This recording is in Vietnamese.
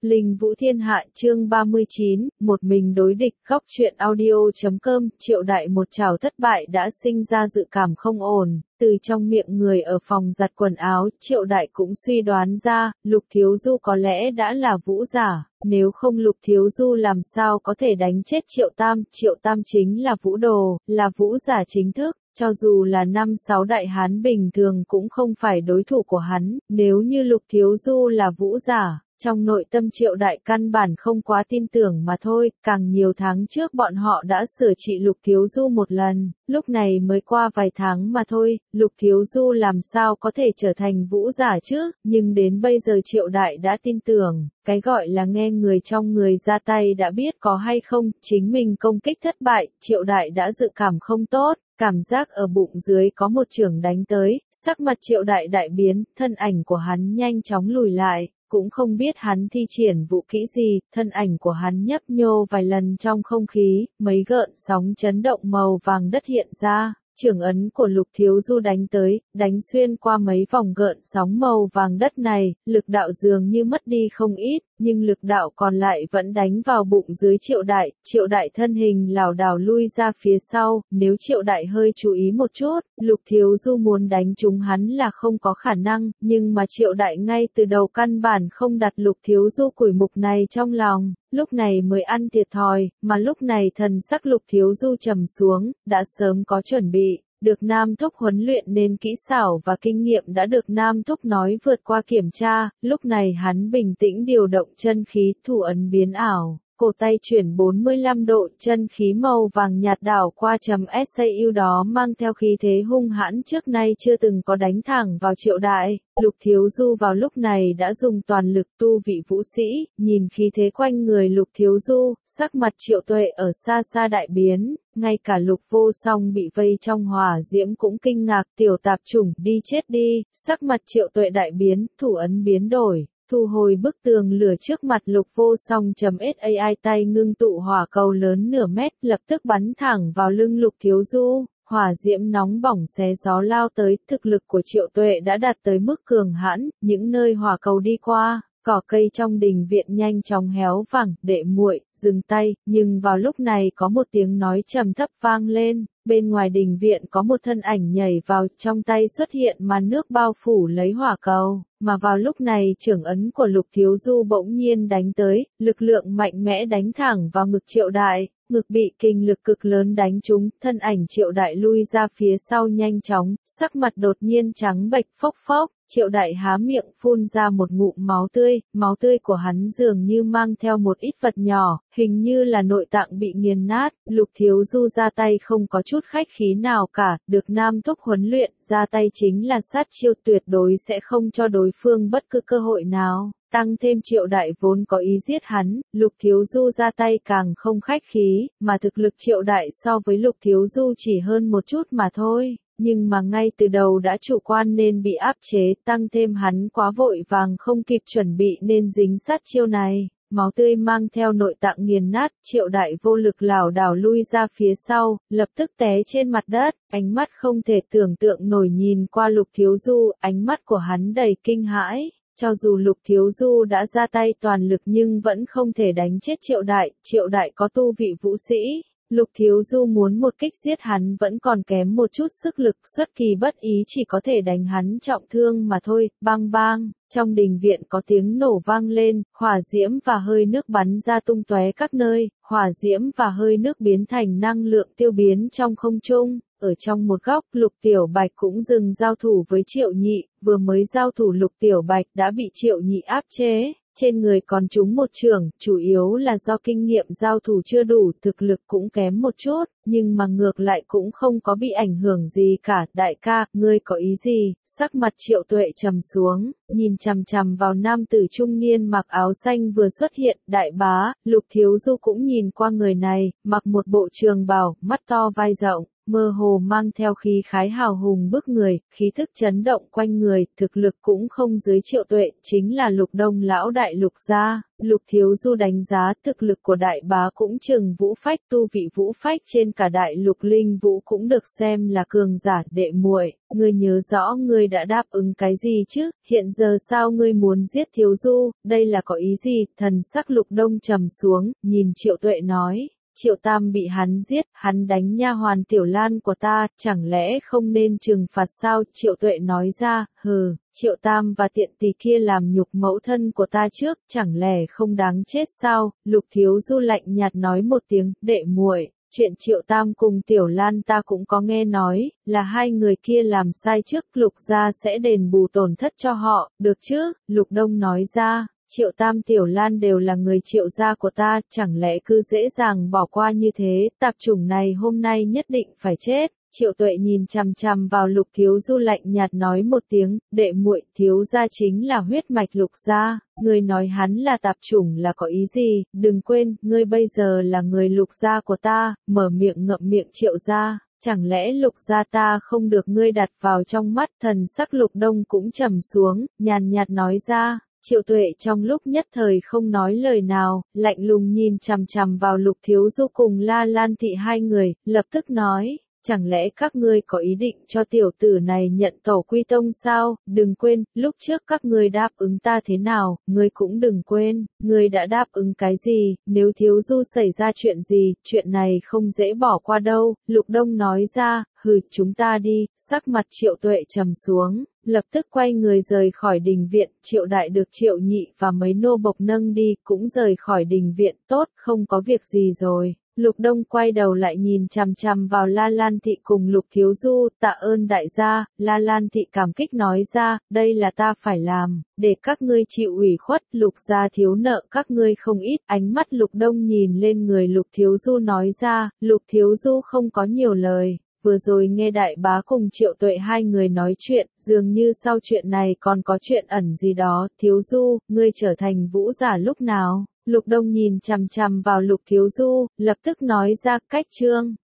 Linh Vũ Thiên Hạ chương 39, một mình đối địch. Góc truyện audio.com. Triệu Đại một trảo thất bại đã sinh ra dự cảm không ổn, từ trong miệng người ở phòng giặt quần áo, Triệu Đại cũng suy đoán ra, Lục Thiếu Du có lẽ đã là vũ giả, nếu không Lục Thiếu Du làm sao có thể đánh chết Triệu Tam chính là vũ đồ, là vũ giả chính thức. Cho dù là 5-6 đại hán bình thường cũng không phải đối thủ của hắn, nếu như Lục Thiếu Du là vũ giả, trong nội tâm Triệu Đại căn bản không quá tin tưởng mà thôi, càng nhiều tháng trước bọn họ đã sửa trị Lục Thiếu Du một lần, lúc này mới qua vài tháng mà thôi, Lục Thiếu Du làm sao có thể trở thành vũ giả chứ, nhưng đến bây giờ Triệu Đại đã tin tưởng, cái gọi là nghe người trong người ra tay đã biết có hay không, chính mình công kích thất bại, Triệu Đại đã dự cảm không tốt. Cảm giác ở bụng dưới có một chưởng đánh tới, sắc mặt Triệu Đại đại biến, thân ảnh của hắn nhanh chóng lùi lại, cũng không biết hắn thi triển vũ kỹ gì, thân ảnh của hắn nhấp nhô vài lần trong không khí, mấy gợn sóng chấn động màu vàng đất hiện ra. Chưởng ấn của Lục Thiếu Du đánh tới, đánh xuyên qua mấy vòng gợn sóng màu vàng đất này, lực đạo dường như mất đi không ít, nhưng lực đạo còn lại vẫn đánh vào bụng dưới Triệu Đại thân hình lảo đảo lui ra phía sau, nếu Triệu Đại hơi chú ý một chút, Lục Thiếu Du muốn đánh trúng hắn là không có khả năng, nhưng mà Triệu Đại ngay từ đầu căn bản không đặt Lục Thiếu Du củi mục này trong lòng. Lúc này mới ăn thiệt thòi, mà lúc này thần sắc Lục Thiếu Du trầm xuống, đã sớm có chuẩn bị, được Nam Thúc huấn luyện nên kỹ xảo và kinh nghiệm đã được Nam Thúc nói vượt qua kiểm tra, lúc này hắn bình tĩnh điều động chân khí, thủ ấn biến ảo. Cổ tay chuyển 45 độ, chân khí màu vàng nhạt đảo qua SAU đó mang theo khí thế hung hãn trước nay chưa từng có đánh thẳng vào Triệu Đại. Lục Thiếu Du vào lúc này đã dùng toàn lực tu vị vũ sĩ, nhìn khí thế quanh người Lục Thiếu Du, sắc mặt Triệu Tuệ ở xa xa đại biến, ngay cả Lục Vô Song bị vây trong hỏa diễm cũng kinh ngạc, tiểu tạp chủng đi chết đi, sắc mặt Triệu Tuệ đại biến, thủ ấn biến đổi. Thu hồi bức tường lửa trước mặt Lục Vô Song .SAI tay ngưng tụ hỏa cầu lớn nửa mét lập tức bắn thẳng vào lưng Lục Thiếu Du, hỏa diễm nóng bỏng xé gió lao tới, thực lực của Triệu Tuệ đã đạt tới mức cường hãn, những nơi hỏa cầu đi qua, cỏ cây trong đình viện nhanh chóng héo vàng, đệ muội, dừng tay, nhưng vào lúc này có một tiếng nói trầm thấp vang lên. Bên ngoài đình viện có một thân ảnh nhảy vào, trong tay xuất hiện màn nước bao phủ lấy hỏa cầu, mà vào lúc này chưởng ấn của Lục Thiếu Du bỗng nhiên đánh tới, lực lượng mạnh mẽ đánh thẳng vào ngực Triệu Đại, ngực bị kình lực cực lớn đánh trúng, thân ảnh Triệu Đại lui ra phía sau nhanh chóng, sắc mặt đột nhiên trắng bệch phốc phốc. Triệu Đại há miệng phun ra một ngụm máu tươi của hắn dường như mang theo một ít vật nhỏ, hình như là nội tạng bị nghiền nát, Lục Thiếu Du ra tay không có chút khách khí nào cả, được Nam Thúc huấn luyện, ra tay chính là sát chiêu tuyệt đối sẽ không cho đối phương bất cứ cơ hội nào. Tăng thêm Triệu Đại vốn có ý giết hắn, Lục Thiếu Du ra tay càng không khách khí, mà thực lực Triệu Đại so với Lục Thiếu Du chỉ hơn một chút mà thôi. Nhưng mà ngay từ đầu đã chủ quan nên bị áp chế, tăng thêm hắn quá vội vàng không kịp chuẩn bị nên dính sát chiêu này, máu tươi mang theo nội tạng nghiền nát, Triệu Đại vô lực lảo đảo lui ra phía sau, lập tức té trên mặt đất, ánh mắt không thể tưởng tượng nổi nhìn qua Lục Thiếu Du, ánh mắt của hắn đầy kinh hãi. Cho dù Lục Thiếu Du đã ra tay toàn lực nhưng vẫn không thể đánh chết Triệu Đại có tu vị vũ sĩ. Lục Thiếu Du muốn một kích giết hắn vẫn còn kém một chút sức lực, xuất kỳ bất ý chỉ có thể đánh hắn trọng thương mà thôi, bang bang, trong đình viện có tiếng nổ vang lên, hỏa diễm và hơi nước bắn ra tung tóe các nơi, hỏa diễm và hơi nước biến thành năng lượng tiêu biến trong không trung. Ở trong một góc, Lục Tiểu Bạch cũng dừng giao thủ với Triệu Nhị, vừa mới giao thủ Lục Tiểu Bạch đã bị Triệu Nhị áp chế. Trên người còn trúng một chưởng, chủ yếu là do kinh nghiệm giao thủ chưa đủ, thực lực cũng kém một chút, nhưng mà ngược lại cũng không có bị ảnh hưởng gì cả. Đại ca, ngươi có ý gì? Sắc mặt Triệu Tuệ trầm xuống, nhìn chằm chằm vào nam tử trung niên mặc áo xanh vừa xuất hiện, đại bá, Lục Thiếu Du cũng nhìn qua người này, mặc một bộ trường bào, mắt to vai rộng. mơ hồ mang theo khí khái hào hùng bức người, khí thức chấn động quanh người, thực lực cũng không dưới Triệu Tuệ, chính là Lục Đông lão đại Lục gia. Lục Thiếu Du đánh giá thực lực của đại bá cũng chừng vũ phách, tu vị vũ phách trên cả đại lục linh vũ cũng được xem là cường giả. Đệ muội, ngươi nhớ rõ ngươi đã đáp ứng cái gì chứ, hiện giờ sao ngươi muốn giết Thiếu Du, đây là có ý gì? Thần sắc Lục Đông trầm xuống, nhìn Triệu Tuệ nói. Triệu Tam bị hắn giết, hắn đánh nha hoàn Tiểu Lan của ta, chẳng lẽ không nên trừng phạt sao? Triệu Tuệ nói ra, hừ, Triệu Tam và tiện tỳ kia làm nhục mẫu thân của ta trước, chẳng lẽ không đáng chết sao? Lục Thiếu Du lạnh nhạt nói một tiếng, đệ muội, chuyện Triệu Tam cùng Tiểu Lan ta cũng có nghe nói, là hai người kia làm sai trước, Lục gia sẽ đền bù tổn thất cho họ, được chứ? Lục Đông nói ra. Triệu Tam Tiểu Lan đều là người Triệu gia của ta, chẳng lẽ cứ dễ dàng bỏ qua như thế, tạp chủng này hôm nay nhất định phải chết. Triệu Tuệ nhìn chằm chằm vào Lục Thiếu Du lạnh nhạt nói một tiếng, đệ muội, Thiếu gia chính là huyết mạch Lục gia, ngươi nói hắn là tạp chủng là có ý gì? Đừng quên, ngươi bây giờ là người Lục gia của ta. Mở miệng ngậm miệng Triệu gia. Chẳng lẽ Lục gia ta không được ngươi đặt vào trong mắt? Thần sắc Lục Đông cũng trầm xuống, nhàn nhạt nói ra. Triệu Tuệ trong lúc nhất thời không nói lời nào, lạnh lùng nhìn chằm chằm vào Lục Thiếu Du cùng La Lan Thị hai người, lập tức nói, chẳng lẽ các ngươi có ý định cho tiểu tử này nhận tổ quy tông sao? Đừng quên, lúc trước các ngươi đáp ứng ta thế nào, ngươi cũng đừng quên, ngươi đã đáp ứng cái gì, nếu Thiếu Du xảy ra chuyện gì, chuyện này không dễ bỏ qua đâu. Lục Đông nói ra, hừ, chúng ta đi. Sắc mặt Triệu Tuệ trầm xuống. Lập tức quay người rời khỏi đình viện, Triệu Đại được Triệu Nhị và mấy nô bộc nâng đi, cũng rời khỏi đình viện, tốt, không có việc gì rồi. Lục Đông quay đầu lại nhìn chằm chằm vào La Lan Thị cùng Lục Thiếu Du, tạ ơn đại gia. La Lan Thị cảm kích nói ra, đây là ta phải làm, để các ngươi chịu ủy khuất, Lục gia thiếu nợ các ngươi không ít. Ánh mắt Lục Đông nhìn lên người Lục Thiếu Du nói ra, Lục Thiếu Du không có nhiều lời. Vừa rồi nghe đại bá cùng Triệu Tuệ hai người nói chuyện, dường như sau chuyện này còn có chuyện ẩn gì đó. Thiếu Du, ngươi trở thành vũ giả lúc nào? Lục Đông nhìn chằm chằm vào Lục Thiếu Du, lập tức nói ra, cách chương.